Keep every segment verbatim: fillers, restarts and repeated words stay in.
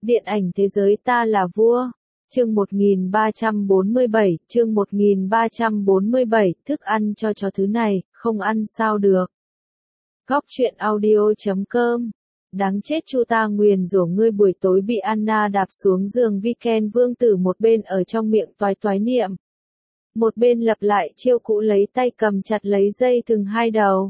Điện ảnh thế giới ta là vua. Chương một nghìn ba trăm bốn mươi bảy, chương một nghìn ba trăm bốn mươi bảy, thức ăn cho chó thứ này, không ăn sao được. Góc truyện audio chấm com. Đáng chết chu ta nguyền rủa ngươi buổi tối bị Anna đạp xuống giường Weekend vương tử một bên ở trong miệng toái toái niệm. Một bên lặp lại chiêu cũ lấy tay cầm chặt lấy dây thừng hai đầu.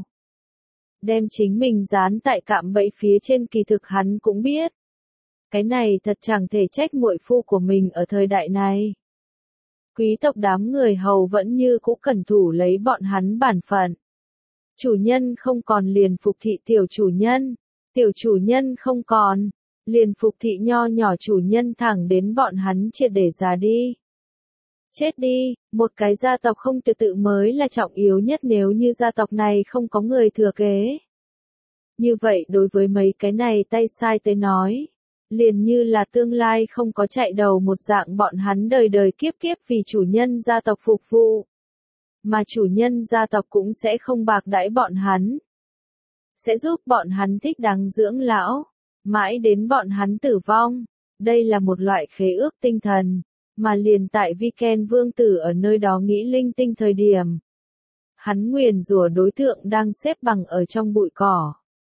Đem chính mình dán tại cạm bẫy phía trên kỳ thực hắn cũng biết. Cái này thật chẳng thể trách muội phu của mình ở thời đại này. Quý tộc đám người hầu vẫn như cũ cẩn thủ lấy bọn hắn bản phận. Chủ nhân không còn liền phục thị tiểu chủ nhân, tiểu chủ nhân không còn, liền phục thị nho nhỏ chủ nhân thẳng đến bọn hắn triệt để già đi. Chết đi, một cái gia tộc không tự tự mới là trọng yếu nhất nếu như gia tộc này không có người thừa kế. Như vậy đối với mấy cái này tay sai tới nói, liền như là tương lai không có chạy đầu một dạng bọn hắn đời đời kiếp kiếp vì chủ nhân gia tộc phục vụ. Mà chủ nhân gia tộc cũng sẽ không bạc đãi bọn hắn. Sẽ giúp bọn hắn thích đáng dưỡng lão, mãi đến bọn hắn tử vong. Đây là một loại khế ước tinh thần, mà liền tại Weekend vương tử ở nơi đó nghĩ linh tinh thời điểm. Hắn nguyền rủa đối tượng đang xếp bằng ở trong bụi cỏ.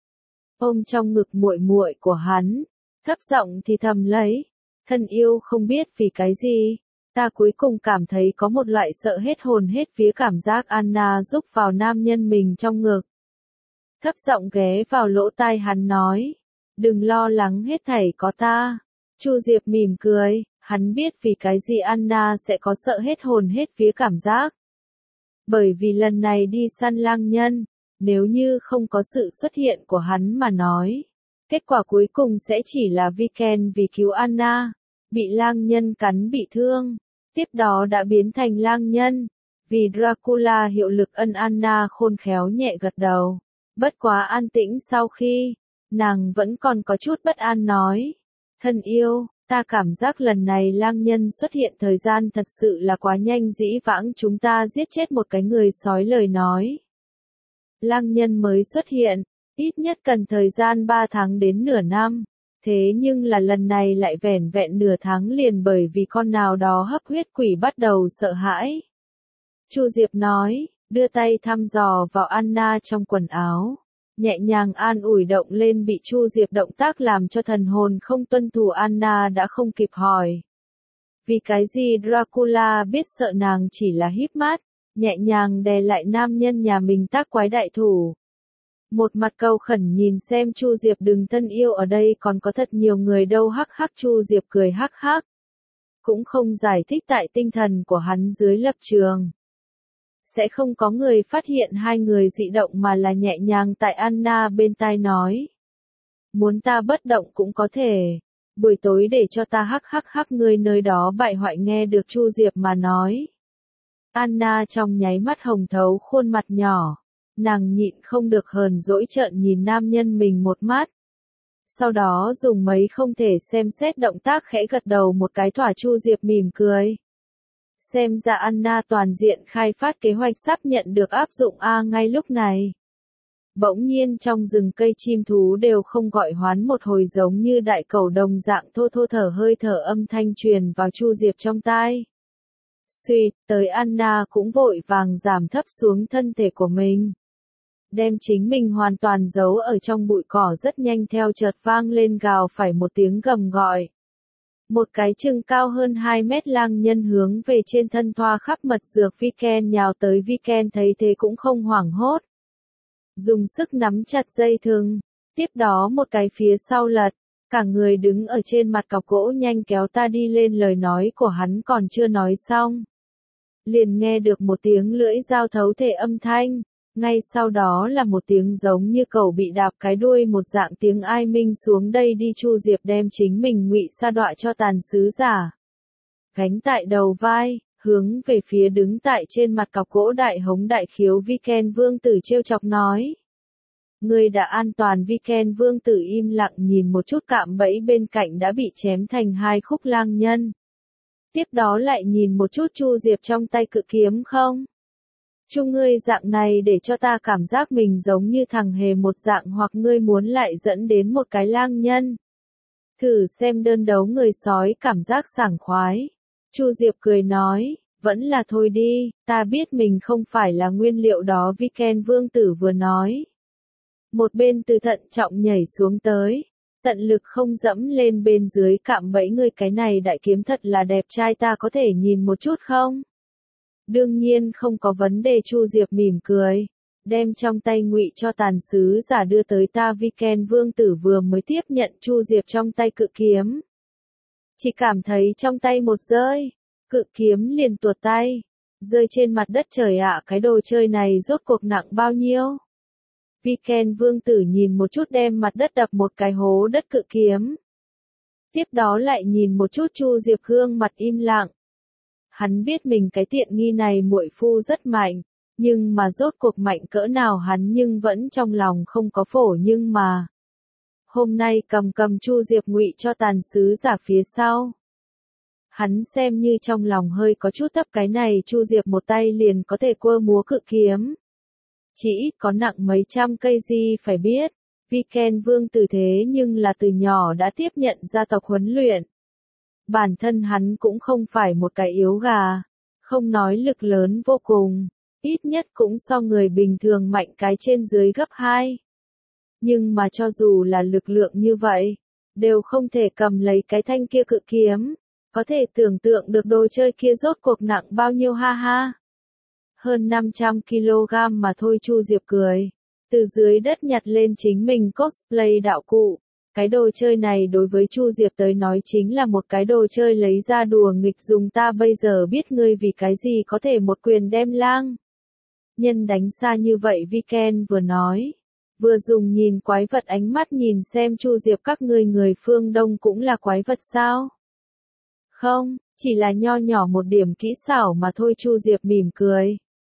Ôm trong ngực muội muội của hắn, thấp giọng thì thầm lấy, thân yêu không biết vì cái gì, ta cuối cùng cảm thấy có một loại sợ hết hồn hết vía cảm giác Anna rúc vào nam nhân mình trong ngực. Thấp giọng ghé vào lỗ tai hắn nói, đừng lo lắng hết thảy có ta. Chu Diệp mỉm cười, hắn biết vì cái gì Anna sẽ có sợ hết hồn hết vía cảm giác. Bởi vì lần này đi săn lang nhân, nếu như không có sự xuất hiện của hắn mà nói, kết quả cuối cùng sẽ chỉ là Weekend vì cứu Anna, bị lang nhân cắn bị thương, tiếp đó đã biến thành lang nhân, vì Dracula hiệu lực ân Anna khôn khéo nhẹ gật đầu, bất quá an tĩnh sau khi, nàng vẫn còn có chút bất an nói, thân yêu, ta cảm giác lần này lang nhân xuất hiện thời gian thật sự là quá nhanh dĩ vãng chúng ta giết chết một cái người sói lời nói. Lang nhân mới xuất hiện, ít nhất cần thời gian ba tháng đến nửa năm, thế nhưng là lần này lại vẻn vẹn nửa tháng liền bởi vì con nào đó hấp huyết quỷ bắt đầu sợ hãi. Chu Diệp nói, đưa tay thăm dò vào Anna trong quần áo, nhẹ nhàng an ủi động lên bị Chu Diệp động tác làm cho thần hồn không tuân thủ Anna đã không kịp hỏi. Vì cái gì Dracula biết sợ nàng chỉ là híp mắt, nhẹ nhàng đè lại nam nhân nhà mình tác quái đại thủ. Một mặt cầu khẩn nhìn xem Chu Diệp đừng thân yêu ở đây còn có thật nhiều người đâu hắc hắc Chu Diệp cười hắc hắc. Cũng không giải thích tại tinh thần của hắn dưới lập trường. Sẽ không có người phát hiện hai người dị động mà là nhẹ nhàng tại Anna bên tai nói. Muốn ta bất động cũng có thể. Buổi tối để cho ta hắc hắc hắc người nơi đó bại hoại nghe được Chu Diệp mà nói. Anna trong nháy mắt hồng thấu khuôn mặt nhỏ. Nàng nhịn không được hờn dỗi trợn nhìn nam nhân mình một mắt. Sau đó dùng mấy không thể xem xét động tác khẽ gật đầu một cái thỏa Chu Diệp mỉm cười. Xem ra Anna toàn diện khai phát kế hoạch sắp nhận được áp dụng A ngay lúc này. Bỗng nhiên trong rừng cây chim thú đều không gọi hoán một hồi giống như đại cầu đồng dạng thô thô thở hơi thở âm thanh truyền vào Chu Diệp trong tai. Suy, tới Anna cũng vội vàng giảm thấp xuống thân thể của mình. Đem chính mình hoàn toàn giấu ở trong bụi cỏ rất nhanh theo chợt vang lên gào phải một tiếng gầm gọi. Một cái chừng cao hơn hai mét lang nhân hướng về trên thân thoa khắp mật dược Weekend nhào tới Weekend thấy thế cũng không hoảng hốt. Dùng sức nắm chặt dây thừng, tiếp đó một cái phía sau lật, cả người đứng ở trên mặt cọc gỗ nhanh kéo ta đi lên lời nói của hắn còn chưa nói xong. Liền nghe được một tiếng lưỡi dao thấu thể âm thanh. Ngay sau đó là một tiếng giống như cẩu bị đạp cái đuôi một dạng tiếng ai minh xuống đây đi Chu Diệp đem chính mình ngụy sa đọa cho tàn sứ giả. Gánh tại đầu vai, hướng về phía đứng tại trên mặt cọc gỗ đại hống đại khiếu Weekend vương tử trêu chọc nói. Người đã an toàn Weekend vương tử im lặng nhìn một chút cạm bẫy bên cạnh đã bị chém thành hai khúc lang nhân. Tiếp đó lại nhìn một chút Chu Diệp trong tay cự kiếm không? Chu ngươi dạng này để cho ta cảm giác mình giống như thằng hề một dạng hoặc ngươi muốn lại dẫn đến một cái lang nhân. Thử xem đơn đấu người sói cảm giác sảng khoái. Chu Diệp cười nói, vẫn là thôi đi, ta biết mình không phải là nguyên liệu đó Viken vương tử vừa nói. Một bên từ thận trọng nhảy xuống tới, tận lực không dẫm lên bên dưới cạm bẫy ngươi, cái này đại kiếm thật là đẹp trai, ta có thể nhìn một chút không? Đương nhiên không có vấn đề. Chu Diệp mỉm cười, đem trong tay ngụy cho tàn sứ giả đưa tới ta. Viken vương tử vừa mới tiếp nhận Chu Diệp trong tay cự kiếm, chỉ cảm thấy trong tay một rơi, cự kiếm liền tuột tay, rơi trên mặt đất. Trời ạ, cái đồ chơi này rốt cuộc nặng bao nhiêu? Viken vương tử nhìn một chút đem mặt đất đập một cái hố đất cự kiếm. Tiếp đó lại nhìn một chút Chu Diệp, gương mặt im lặng. Hắn biết mình cái tiện nghi này muội phu rất mạnh, nhưng mà rốt cuộc mạnh cỡ nào hắn nhưng vẫn trong lòng không có phổ. Nhưng mà hôm nay cầm cầm Chu Diệp ngụy cho tàn sứ giả phía sau, hắn xem như trong lòng hơi có chút thấp. Cái này Chu Diệp một tay liền có thể quơ múa cự kiếm, chỉ ít có nặng mấy trăm cây gì phải biết. Viken vương tử thế nhưng là từ nhỏ đã tiếp nhận gia tộc huấn luyện. Bản thân hắn cũng không phải một cái yếu gà, không nói lực lớn vô cùng, ít nhất cũng so người bình thường mạnh cái trên dưới gấp hai. Nhưng mà cho dù là lực lượng như vậy, đều không thể cầm lấy cái thanh kia cự kiếm. Có thể tưởng tượng được đồ chơi kia rốt cuộc nặng bao nhiêu ha ha. Hơn năm trăm ki lô gam mà thôi. Chu Diệp cười, từ dưới đất nhặt lên chính mình cosplay đạo cụ. Cái đồ chơi này đối với Chu Diệp tới nói chính là một cái đồ chơi lấy ra đùa nghịch dùng. Ta bây giờ biết ngươi vì cái gì có thể một quyền đem lang nhân đánh xa như vậy. Viken vừa nói, vừa dùng nhìn quái vật ánh mắt nhìn xem Chu Diệp, các ngươi người phương Đông cũng là quái vật sao? Không, chỉ là nho nhỏ một điểm kỹ xảo mà thôi. Chu Diệp mỉm cười,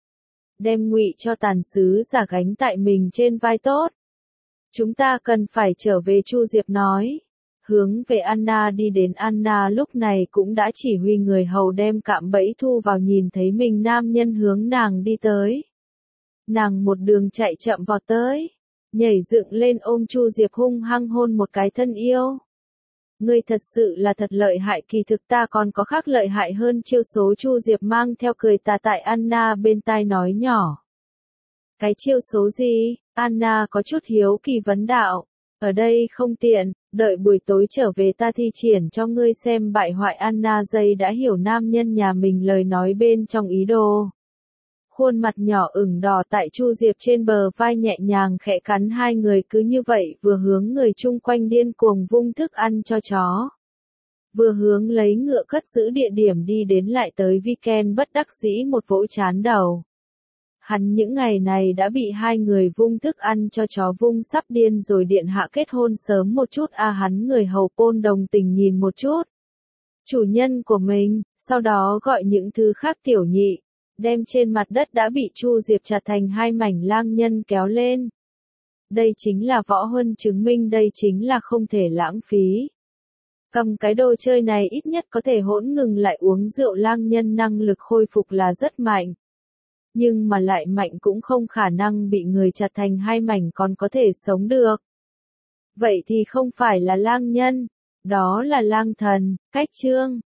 đem ngụy cho tàn sứ giả gánh tại mình trên vai. Tốt, chúng ta cần phải trở về. Chu Diệp nói, hướng về Anna đi đến. Anna lúc này cũng đã chỉ huy người hầu đem cạm bẫy thu vào. Nhìn thấy mình nam nhân hướng nàng đi tới, nàng một đường chạy chậm vọt tới, nhảy dựng lên ôm Chu Diệp hung hăng hôn một cái. Thân yêu, ngươi thật sự là thật lợi hại, kỳ thực ta còn có khác lợi hại hơn chiêu số. Chu Diệp mang theo cười tà tại Anna bên tai nói nhỏ. Cái chiêu số gì? Anna có chút hiếu kỳ vấn đạo. Ở đây không tiện, đợi buổi tối trở về ta thi triển cho ngươi xem. Bại hoại. Anna dây đã hiểu nam nhân nhà mình lời nói bên trong ý đồ. Khuôn mặt nhỏ ửng đỏ tại Chu Diệp trên bờ vai nhẹ nhàng khẽ cắn. Hai người cứ như vậy vừa hướng người chung quanh điên cuồng vung thức ăn cho chó, vừa hướng lấy ngựa cất giữ địa điểm đi đến. Lại tới Viken bất đắc dĩ một vỗ chán đầu. Hắn những ngày này đã bị hai người vung thức ăn cho chó vung sắp điên rồi. Điện hạ kết hôn sớm một chút a. Hắn người hầu Pôn đồng tình nhìn một chút chủ nhân của mình, sau đó gọi những thứ khác tiểu nhị, đem trên mặt đất đã bị Chu Diệp chặt thành hai mảnh lang nhân kéo lên. Đây chính là võ huân, chứng minh đây chính là không thể lãng phí. Cầm cái đồ chơi này ít nhất có thể hỗn ngừng lại uống rượu. Lang nhân năng lực khôi phục là rất mạnh, nhưng mà lại mạnh cũng không khả năng bị người chặt thành hai mảnh còn có thể sống được. Vậy thì không phải là lang nhân, đó là lang thần. Cách chương